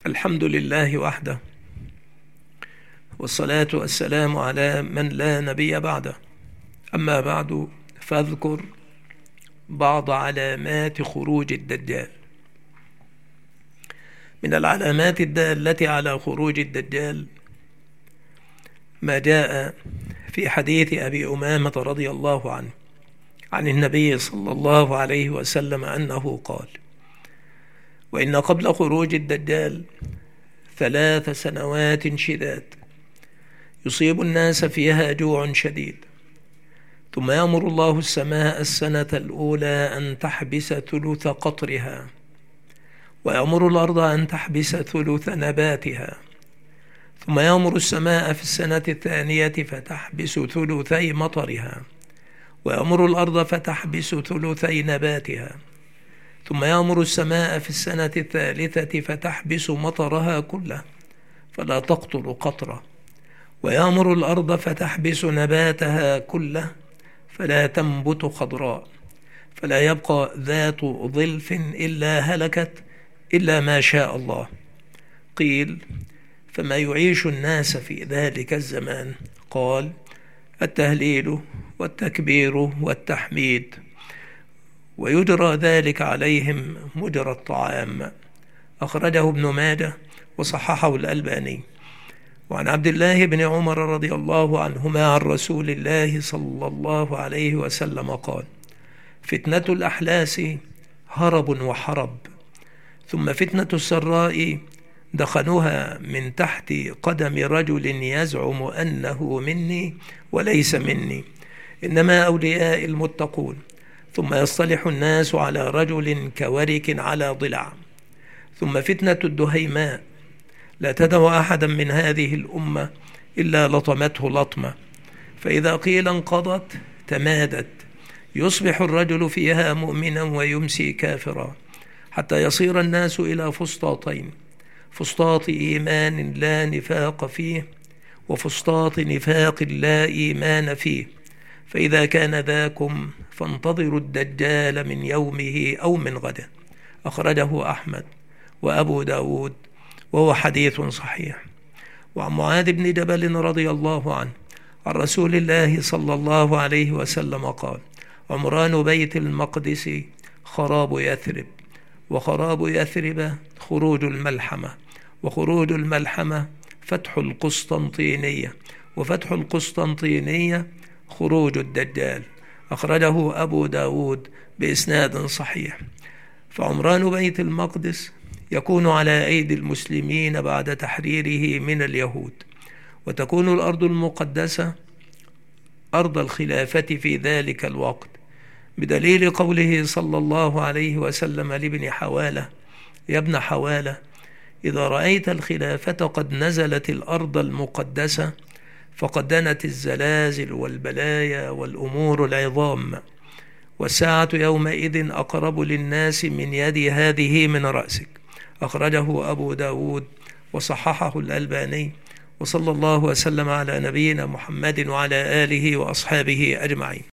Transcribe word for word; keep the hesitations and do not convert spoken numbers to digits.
الحمد لله وحده، والصلاة والسلام على من لا نبي بعده. أما بعد، فاذكر بعض علامات خروج الدجال. من العلامات الدالة على خروج الدجال ما جاء في حديث أبي أمامة رضي الله عنه عن النبي صلى الله عليه وسلم أنه قال: وإن قبل خروج الدجال ثلاث سنوات شداد يصيب الناس فيها جوع شديد، ثم يأمر الله السماء السنة الأولى أن تحبس ثلث قطرها، ويأمر الأرض أن تحبس ثلث نباتها، ثم يأمر السماء في السنة الثانية فتحبس ثلثي مطرها، ويأمر الأرض فتحبس ثلثي نباتها، ثم يأمر السماء في السنة الثالثة فتحبس مطرها كله فلا تقطر قطرة، ويأمر الأرض فتحبس نباتها كله فلا تنبت خضراء، فلا يبقى ذات ظلف إلا هلكت إلا ما شاء الله. قيل: فما يعيش الناس في ذلك الزمان؟ قال: التهليل والتكبير والتحميد، ويجرى ذلك عليهم مجرى الطعام. أخرجه ابن ماجه وصححه الألباني. وعن عبد الله بن عمر رضي الله عنهما عن رسول الله صلى الله عليه وسلم قال: فتنة الأحلاس هرب وحرب، ثم فتنة السراء دخنها من تحت قدم رجل يزعم أنه مني وليس مني، إنما أولياء المتقون، ثم يصطلح الناس على رجل كورك على ضلع، ثم فتنة الدهيماء لا تدع أحدا من هذه الأمة إلا لطمته لطمة، فإذا قيل انقضت تمادت، يصبح الرجل فيها مؤمنا ويمسي كافرا، حتى يصير الناس إلى فسطاطين: فسطاط إيمان لا نفاق فيه، وفسطاط نفاق لا إيمان فيه، فإذا كان ذاكم فانتظروا الدجال من يومه أو من غده. أخرجه أحمد وأبو داود وهو حديث صحيح. وعن معاذ بن جبل رضي الله عنه عن رسول الله صلى الله عليه وسلم قال: عمران بيت المقدس خراب يثرب، وخراب يثرب خروج الملحمة، وخروج الملحمة فتح القسطنطينية، وفتح القسطنطينية خروج الدجال. أخرجه أبو داود بإسناد صحيح. فعمران بيت المقدس يكون على أيدي المسلمين بعد تحريره من اليهود، وتكون الأرض المقدسة أرض الخلافة في ذلك الوقت، بدليل قوله صلى الله عليه وسلم لابن حوالة: يا ابن حوالة، إذا رأيت الخلافة قد نزلت الأرض المقدسة فقد دنت الزلازل والبلايا والأمور العظام، والساعة يومئذ أقرب للناس من يد هذه من رأسك. أخرجه أبو داود وصححه الألباني. وصلى الله وسلم على نبينا محمد وعلى آله وأصحابه أجمعين.